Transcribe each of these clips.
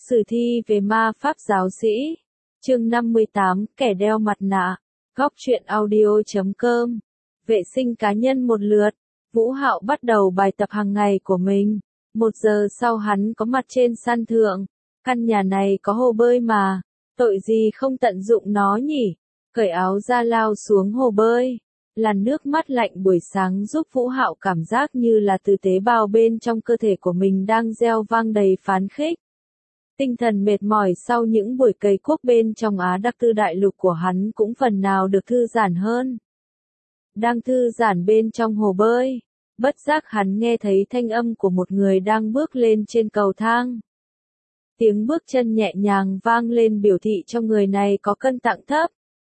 Sử thi về ma pháp giáo sĩ. Chương 58, kẻ đeo mặt nạ. Góc truyện audio.com. Vệ sinh cá nhân một lượt. Vũ Hạo bắt đầu bài tập hàng ngày của mình. 1 giờ sau hắn có mặt trên sân thượng. Căn nhà này có hồ bơi mà. Tội gì không tận dụng nó nhỉ? Cởi áo ra lao xuống hồ bơi. Làn nước mát lạnh buổi sáng giúp Vũ Hạo cảm giác như là từ tế bào bên trong cơ thể của mình đang gieo vang đầy phấn khích. Tinh thần mệt mỏi sau những buổi cày cuốc bên trong Á Đặc Tư Đại Lục của hắn cũng phần nào được thư giãn hơn. Đang thư giãn bên trong hồ bơi, bất giác hắn nghe thấy thanh âm của một người đang bước lên trên cầu thang. Tiếng bước chân nhẹ nhàng vang lên biểu thị cho người này có cân nặng thấp.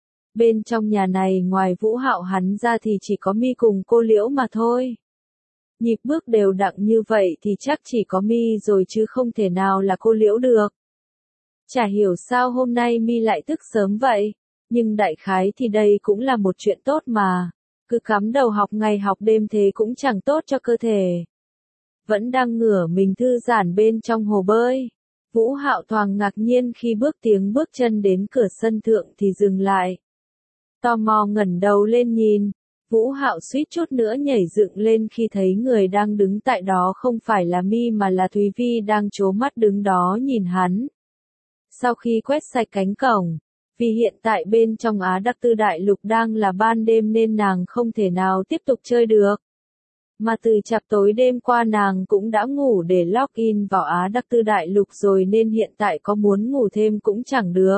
Bên trong nhà này ngoài Vũ Hạo hắn ra thì chỉ có Mi cùng cô Liễu mà thôi. Nhịp bước đều đặn như vậy thì chắc chỉ có Mi rồi chứ không thể nào là cô Liễu được. Chả hiểu sao hôm nay Mi lại thức sớm vậy, nhưng đại khái thì đây cũng là một chuyện tốt mà. Cứ cắm đầu học ngày học đêm thế cũng chẳng tốt cho cơ thể. Vẫn đang ngửa mình thư giãn bên trong hồ bơi. Vũ Hạo thoáng ngạc nhiên khi tiếng bước chân đến cửa sân thượng thì dừng lại. Tò mò ngẩng đầu lên nhìn, Vũ Hạo suýt chút nữa nhảy dựng lên khi thấy người đang đứng tại đó không phải là Mi mà là Thúy Vi đang trố mắt đứng đó nhìn hắn. Sau khi quét sạch cánh cổng, vì hiện tại bên trong Á Đặc Tư Đại Lục đang là ban đêm nên nàng không thể nào tiếp tục chơi được. Mà từ chập tối đêm qua nàng cũng đã ngủ để login vào Á Đặc Tư Đại Lục rồi nên hiện tại có muốn ngủ thêm cũng chẳng được.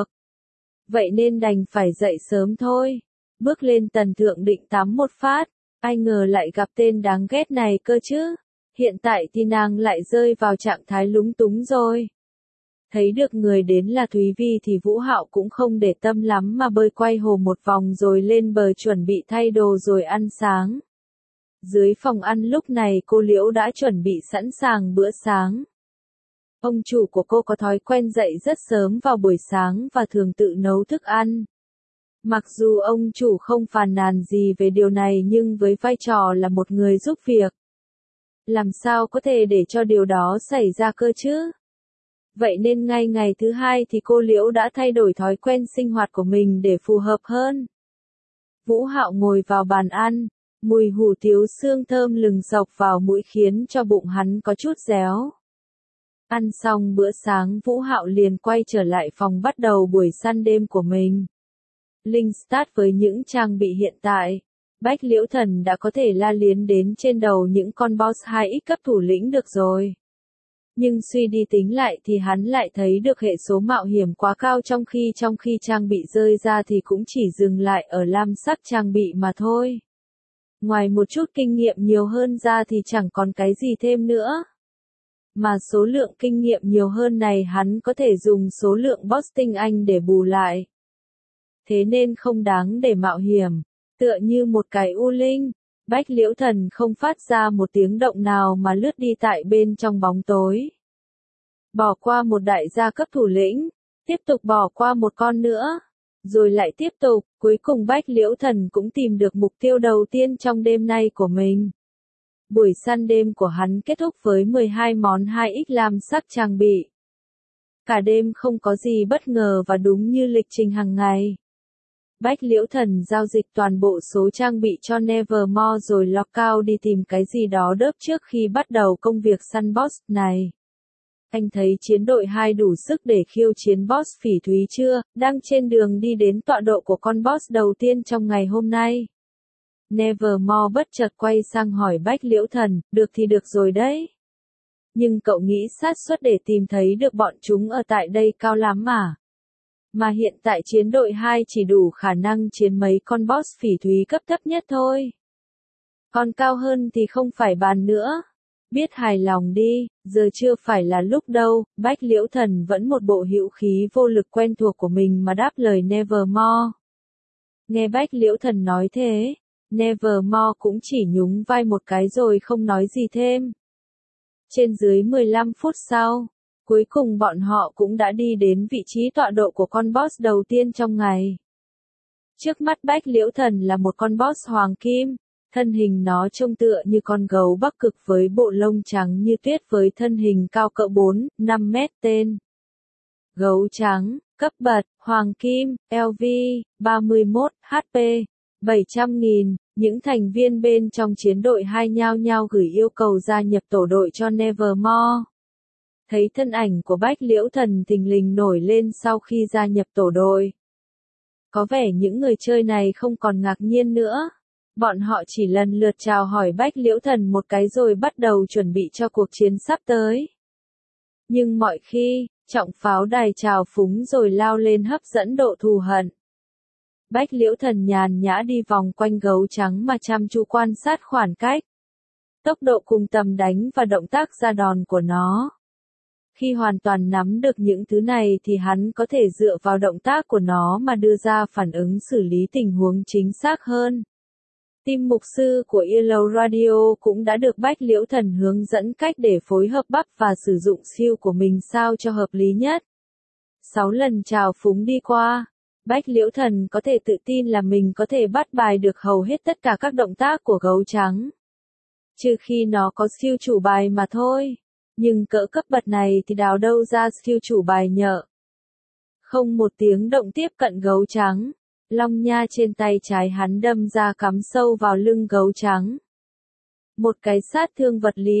Vậy nên đành phải dậy sớm thôi. Bước lên tầng thượng định tắm một phát, ai ngờ lại gặp tên đáng ghét này cơ chứ. Hiện tại thì nàng lại rơi vào trạng thái lúng túng rồi. Thấy được người đến là Thúy Vi thì Vũ Hạo cũng không để tâm lắm mà bơi quay hồ một vòng rồi lên bờ chuẩn bị thay đồ rồi ăn sáng. Dưới phòng ăn lúc này cô Liễu đã chuẩn bị sẵn sàng bữa sáng. Ông chủ của cô có thói quen dậy rất sớm vào buổi sáng và thường tự nấu thức ăn. Mặc dù ông chủ không phàn nàn gì về điều này nhưng với vai trò là một người giúp việc, làm sao có thể để cho điều đó xảy ra cơ chứ? Vậy nên ngay ngày thứ hai thì cô Liễu đã thay đổi thói quen sinh hoạt của mình để phù hợp hơn. Vũ Hạo ngồi vào bàn ăn, mùi hủ tiếu xương thơm lừng sộc vào mũi khiến cho bụng hắn có chút réo. Ăn xong bữa sáng Vũ Hạo liền quay trở lại phòng bắt đầu buổi săn đêm của mình. Linh start với những trang bị hiện tại, Bách Liễu Thần đã có thể la liến đến trên đầu những con boss 2x cấp thủ lĩnh được rồi. Nhưng suy đi tính lại thì hắn lại thấy được hệ số mạo hiểm quá cao trong khi trang bị rơi ra thì cũng chỉ dừng lại ở lam sắc trang bị mà thôi. Ngoài một chút kinh nghiệm nhiều hơn ra thì chẳng còn cái gì thêm nữa. Mà số lượng kinh nghiệm nhiều hơn này hắn có thể dùng số lượng boss tinh anh để bù lại. Thế nên không đáng để mạo hiểm, tựa như một cái u linh, Bách Liễu Thần không phát ra một tiếng động nào mà lướt đi tại bên trong bóng tối. Bỏ qua một đại gia cấp thủ lĩnh, tiếp tục bỏ qua một con nữa, rồi lại tiếp tục, cuối cùng Bách Liễu Thần cũng tìm được mục tiêu đầu tiên trong đêm nay của mình. Buổi săn đêm của hắn kết thúc với 12 món 2x lam sắc trang bị. Cả đêm không có gì bất ngờ và đúng như lịch trình hàng ngày. Bách Liễu Thần giao dịch toàn bộ số trang bị cho Nevermore rồi log out đi tìm cái gì đó đớp trước khi bắt đầu công việc săn boss này. Anh thấy chiến đội 2 đủ sức để khiêu chiến boss Phỉ Thúy chưa, đang trên đường đi đến tọa độ của con boss đầu tiên trong ngày hôm nay. Nevermore bất chợt quay sang hỏi Bách Liễu Thần, được thì được rồi đấy. Nhưng cậu nghĩ xác suất để tìm thấy được bọn chúng ở tại đây cao lắm à? Mà hiện tại chiến đội 2 chỉ đủ khả năng chiến mấy con boss Phỉ Thúy cấp thấp nhất thôi. Còn cao hơn thì không phải bàn nữa. Biết hài lòng đi, giờ chưa phải là lúc đâu. Bách Liễu Thần vẫn một bộ hữu khí vô lực quen thuộc của mình mà đáp lời Nevermore. Nghe Bách Liễu Thần nói thế, Nevermore cũng chỉ nhún vai một cái rồi không nói gì thêm. Trên dưới 15 phút sau, cuối cùng bọn họ cũng đã đi đến vị trí tọa độ của con boss đầu tiên trong ngày. Trước mắt Bách Liễu Thần là một con boss hoàng kim, thân hình nó trông tựa như con gấu Bắc Cực với bộ lông trắng như tuyết với thân hình cao cỡ 4-5 mét tên. Gấu trắng, cấp bậc, hoàng kim, LV, 31, HP, 700.000, những thành viên bên trong chiến đội hai nhao nhao gửi yêu cầu gia nhập tổ đội cho Nevermore. Thấy thân ảnh của Bách Liễu Thần thình lình nổi lên sau khi gia nhập tổ đội. Có vẻ những người chơi này không còn ngạc nhiên nữa. Bọn họ chỉ lần lượt chào hỏi Bách Liễu Thần một cái rồi bắt đầu chuẩn bị cho cuộc chiến sắp tới. Nhưng mọi khi, trọng pháo đài trào phúng rồi lao lên hấp dẫn độ thù hận. Bách Liễu Thần nhàn nhã đi vòng quanh gấu trắng mà chăm chú quan sát khoảng cách, tốc độ cùng tầm đánh và động tác ra đòn của nó. Khi hoàn toàn nắm được những thứ này thì hắn có thể dựa vào động tác của nó mà đưa ra phản ứng xử lý tình huống chính xác hơn. Team mục sư của Yellow Radio cũng đã được Bách Liễu Thần hướng dẫn cách để phối hợp bắp và sử dụng skill của mình sao cho hợp lý nhất. 6 lần trào phúng đi qua, Bách Liễu Thần có thể tự tin là mình có thể bắt bài được hầu hết tất cả các động tác của gấu trắng. Trừ khi nó có skill chủ bài mà thôi. Nhưng cỡ cấp bậc này thì đào đâu ra skill chủ bài nhở. Không một tiếng động tiếp cận gấu trắng. Long nha trên tay trái hắn đâm ra cắm sâu vào lưng gấu trắng. Một cái sát thương vật lý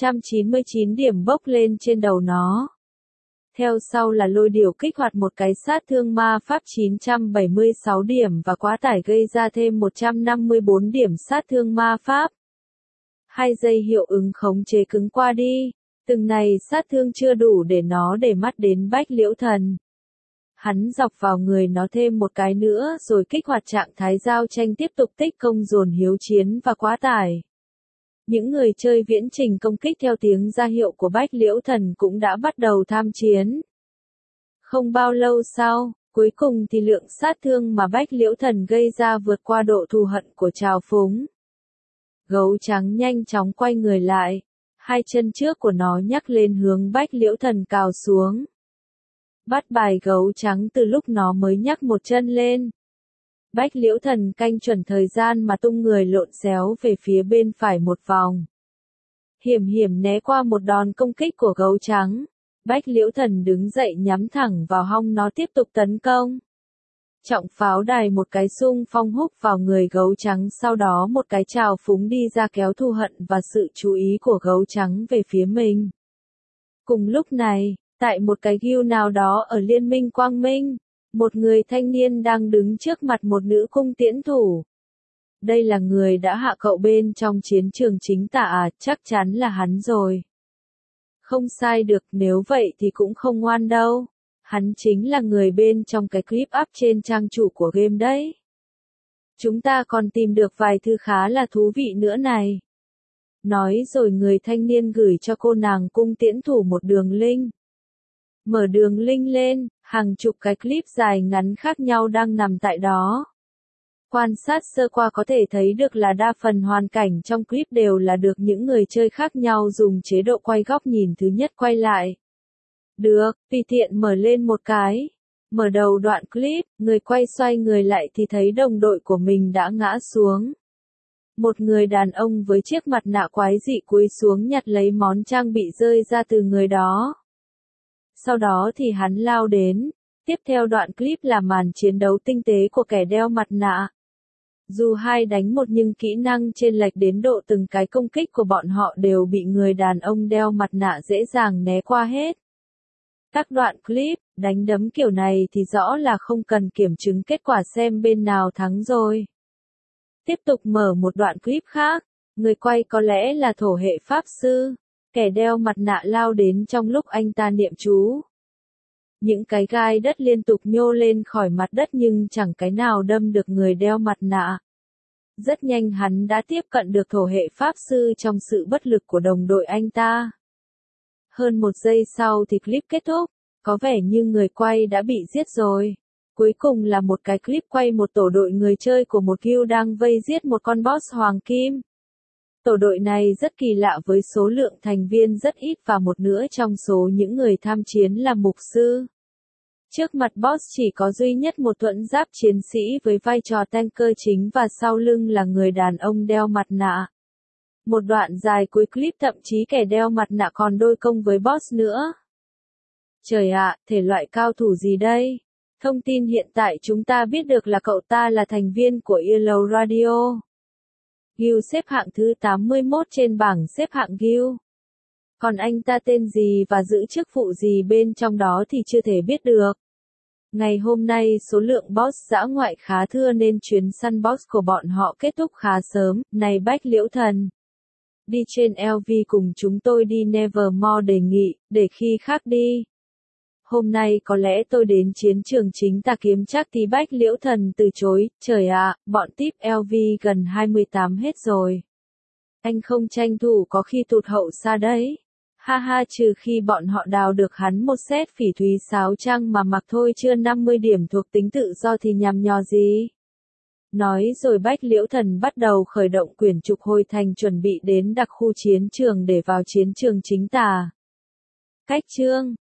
899 điểm bốc lên trên đầu nó. Theo sau là lôi điểu kích hoạt một cái sát thương ma pháp 976 điểm và quá tải gây ra thêm 154 điểm sát thương ma pháp. 2 giây hiệu ứng khống chế cứng qua đi. Từng này sát thương chưa đủ để nó để mắt đến Bách Liễu Thần. Hắn dọc vào người nó thêm một cái nữa rồi kích hoạt trạng thái giao tranh tiếp tục tích công dồn hiếu chiến và quá tải. Những người chơi viễn trình công kích theo tiếng ra hiệu của Bách Liễu Thần cũng đã bắt đầu tham chiến. Không bao lâu sau, cuối cùng thì lượng sát thương mà Bách Liễu Thần gây ra vượt qua độ thù hận của trào phúng. Gấu trắng nhanh chóng quay người lại. Hai chân trước của nó nhắc lên hướng Bách Liễu Thần cào xuống. Bắt bài gấu trắng từ lúc nó mới nhắc một chân lên. Bách Liễu Thần canh chuẩn thời gian mà tung người lộn xéo về phía bên phải một vòng. Hiểm hiểm né qua một đòn công kích của gấu trắng. Bách Liễu Thần đứng dậy nhắm thẳng vào hông nó tiếp tục tấn công. Trọng pháo đài một cái xung phong húc vào người gấu trắng, sau đó một cái trào phúng đi ra kéo thù hận và sự chú ý của gấu trắng về phía mình. Cùng lúc này, tại một cái guild nào đó ở Liên minh Quang Minh, một người thanh niên đang đứng trước mặt một nữ cung tiễn thủ. Đây là người đã hạ cậu bên trong chiến trường chính tả à, chắc chắn là hắn rồi. Không sai được, nếu vậy thì cũng không ngoan đâu. Hắn chính là người bên trong cái clip up trên trang chủ của game đấy. Chúng ta còn tìm được vài thứ khá là thú vị nữa này. Nói rồi người thanh niên gửi cho cô nàng cung tiễn thủ một đường link. Mở đường link lên, hàng chục cái clip dài ngắn khác nhau đang nằm tại đó. Quan sát sơ qua có thể thấy được là đa phần hoàn cảnh trong clip đều là được những người chơi khác nhau dùng chế độ quay góc nhìn thứ nhất quay lại. Được, tùy tiện mở lên một cái. Mở đầu đoạn clip, người quay xoay người lại thì thấy đồng đội của mình đã ngã xuống. Một người đàn ông với chiếc mặt nạ quái dị cúi xuống nhặt lấy món trang bị rơi ra từ người đó. Sau đó thì hắn lao đến. Tiếp theo đoạn clip là màn chiến đấu tinh tế của kẻ đeo mặt nạ. Dù 2 đánh 1 nhưng kỹ năng chênh lệch đến độ từng cái công kích của bọn họ đều bị người đàn ông đeo mặt nạ dễ dàng né qua hết. Các đoạn clip, đánh đấm kiểu này thì rõ là không cần kiểm chứng kết quả xem bên nào thắng rồi. Tiếp tục mở một đoạn clip khác, người quay có lẽ là thổ hệ pháp sư, kẻ đeo mặt nạ lao đến trong lúc anh ta niệm chú. Những cái gai đất liên tục nhô lên khỏi mặt đất nhưng chẳng cái nào đâm được người đeo mặt nạ. Rất nhanh hắn đã tiếp cận được thổ hệ pháp sư trong sự bất lực của đồng đội anh ta. Hơn 1 giây sau thì clip kết thúc, có vẻ như người quay đã bị giết rồi. Cuối cùng là một cái clip quay một tổ đội người chơi của một guild đang vây giết một con boss hoàng kim. Tổ đội này rất kỳ lạ với số lượng thành viên rất ít và một nửa trong số những người tham chiến là mục sư. Trước mặt boss chỉ có duy nhất một thuẫn giáp chiến sĩ với vai trò tanker chính và sau lưng là người đàn ông đeo mặt nạ. Một đoạn dài cuối clip thậm chí kẻ đeo mặt nạ còn đôi công với boss nữa. Trời ạ, thể loại cao thủ gì đây? Thông tin hiện tại chúng ta biết được là cậu ta là thành viên của Yellow Radio. Guild xếp hạng thứ 81 trên bảng xếp hạng Guild. Còn anh ta tên gì và giữ chức vụ gì bên trong đó thì chưa thể biết được. Ngày hôm nay số lượng boss dã ngoại khá thưa nên chuyến săn boss của bọn họ kết thúc khá sớm. Này Bách Liễu Thần, đi trên LV cùng chúng tôi đi. Nevermore đề nghị, để khi khác đi. Hôm nay có lẽ tôi đến chiến trường chính ta kiếm chắc thì Bách Liễu Thần từ chối. Trời ạ, bọn típ LV gần 28 hết rồi. Anh không tranh thủ có khi tụt hậu xa đấy. Ha ha, trừ khi bọn họ đào được hắn một set phỉ thúy sáo trăng mà mặc thôi, chưa 50 điểm thuộc tính tự do thì nhằm nhò gì. Nói rồi Bách Liễu Thần bắt đầu khởi động quyển trục hồi thành, chuẩn bị đến đặc khu chiến trường để vào chiến trường chính tà. Cách chương